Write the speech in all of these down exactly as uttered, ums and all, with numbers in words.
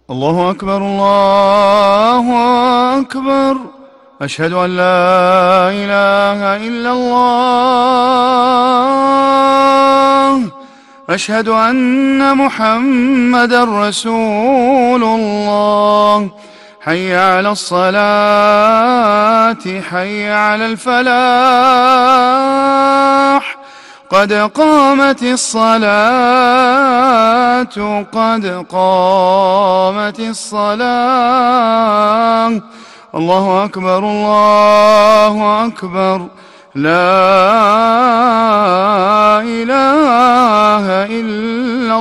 الله أكبر الله أكبر. أشهد أن لا إله إلا الله. أشهد أن محمدًا رسول الله. حي على الصلاة حي على الفلاح. قد قامت الصلاة قد قامت الصلاة. الله أكبر الله أكبر. لا إله إلا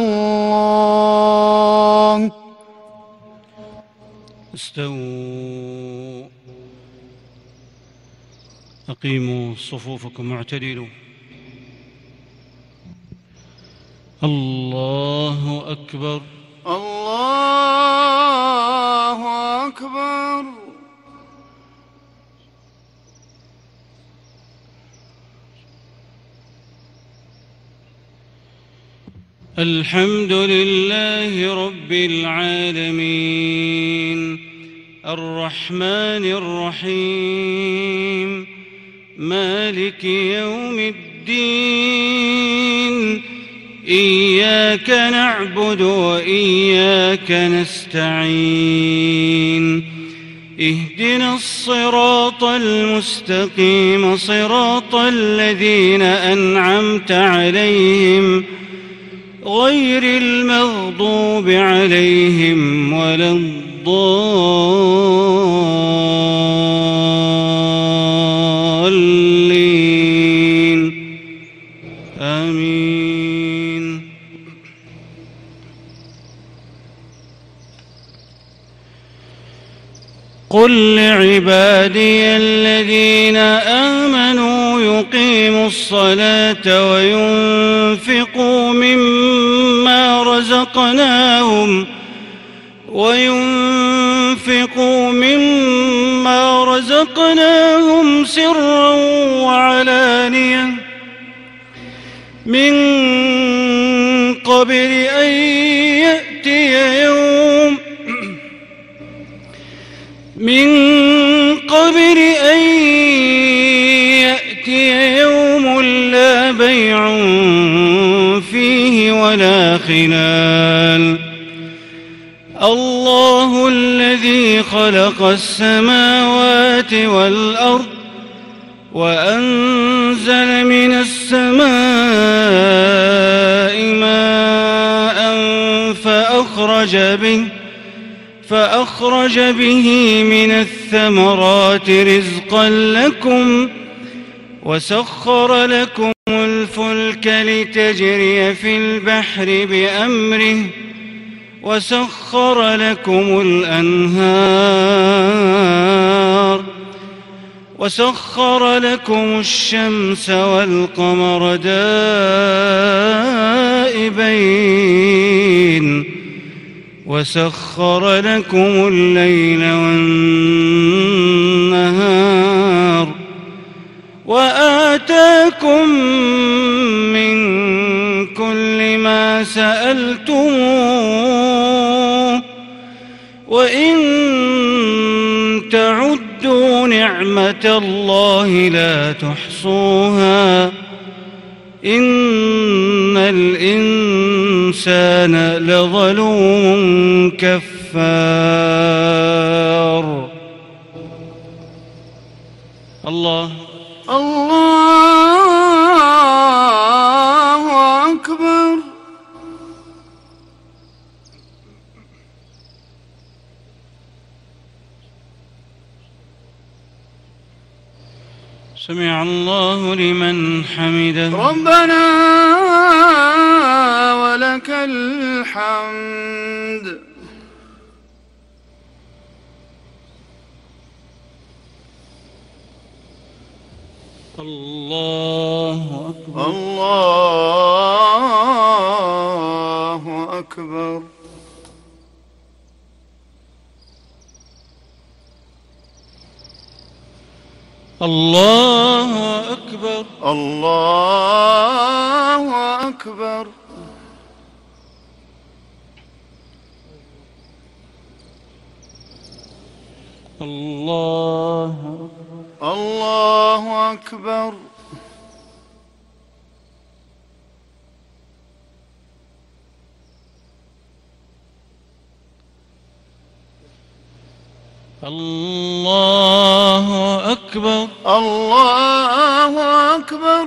الله. استووا، أقيموا صفوفكم واعتدلوا. الله أكبر الله أكبر. الحمد لله رب العالمين الرحمن الرحيم مالك يوم الدين. إياك نعبد وإياك نستعين. اهدنا الصراط المستقيم صراط الذين أنعمت عليهم غير المغضوب عليهم ولا الضالين. آمين. قل لعبادي الذين آمنوا يقيموا الصلاة وينفقوا مما رزقناهم وينفقوا مما رزقناهم سرا وعلانية من قبل أن يأتي يوم من قبل أن يأتي يوم لا بيع فيه ولا خلال. الله الذي خلق السماوات والأرض وأنزل من السماء ماء فأخرج به فأخرج به من الثمرات رزقا لكم وسخر لكم الفلك لتجري في البحر بأمره وسخر لكم الأنهار وسخر لكم الشمس والقمر دائبين وسخر لكم الليل والنهار وآتاكم من كل ما سألتموه وإن تعدوا نعمة الله لا تحصوها إن الإنسان لظلوم كفار. الله الله أكبر. سمع الله لمن حمده. ربنا ولك الحمد. الله أكبر الله أكبر. الله أكبر الله أكبر. الله الله أكبر. الله أكبر. الله أكبر.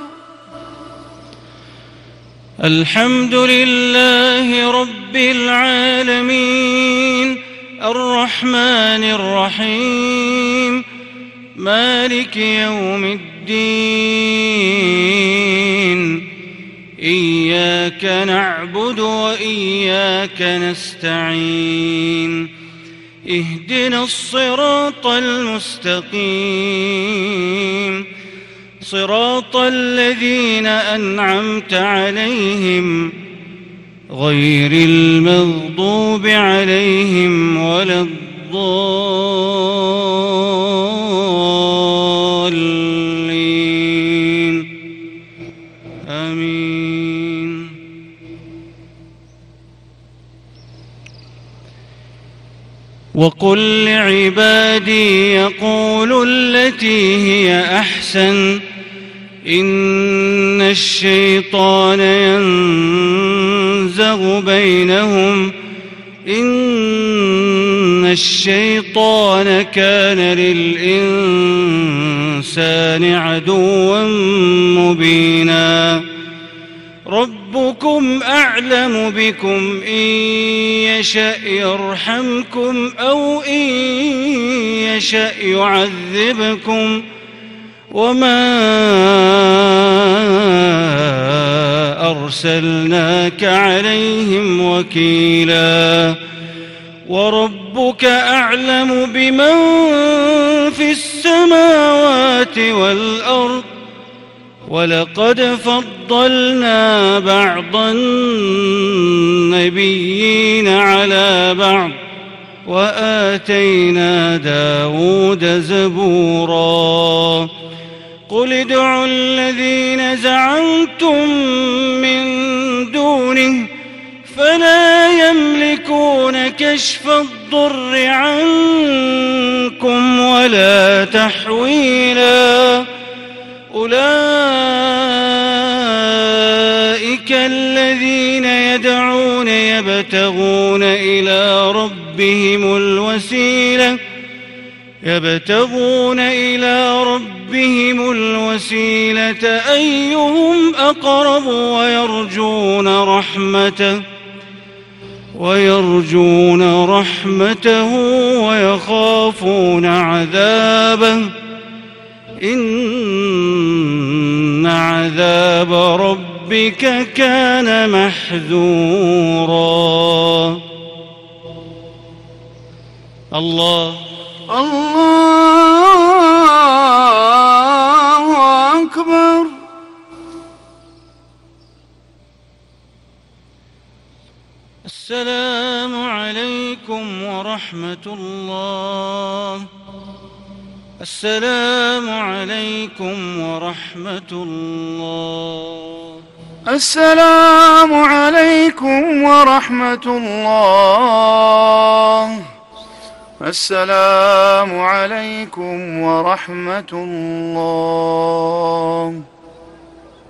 الحمد لله رب العالمين الرحمن الرحيم مالك يوم الدين إياك نعبد وإياك نستعين اهدنا الصراط المستقيم صراط الذين أنعمت عليهم غير المغضوب عليهم ولا الضالين آمين. وقل لعبادي يقولوا التي هي أحسن إن الشيطان ينزغ بينهم إن الشيطان كان للإنسان عدوا مبينا. ربكم أعلم بكم إن يشأ يرحمكم أو إن يشأ يعذبكم وما أرسلناك عليهم وكيلا. وربك أعلم بمن في السماوات والأرض ولقد فضلنا بعض النبيين على بعض وآتينا داود زبورا. قل ادعوا الذين زعمتم من دونه فلا يملكون كشف الضر عنكم ولا تحويلا. أولئك الذين يدعون يبتغون إلى ربهم الوسيلة يبتغون إلى ربهم الوسيلة أيهم أقرب ويرجون رحمته ويرجون رحمته ويخافون عذابه إن عذاب ربك كان محذورا. الله الله أكبر. السلام عليكم ورحمة الله. السلام عليكم ورحمة الله. السلام عليكم ورحمة الله. السلام عليكم ورحمة الله.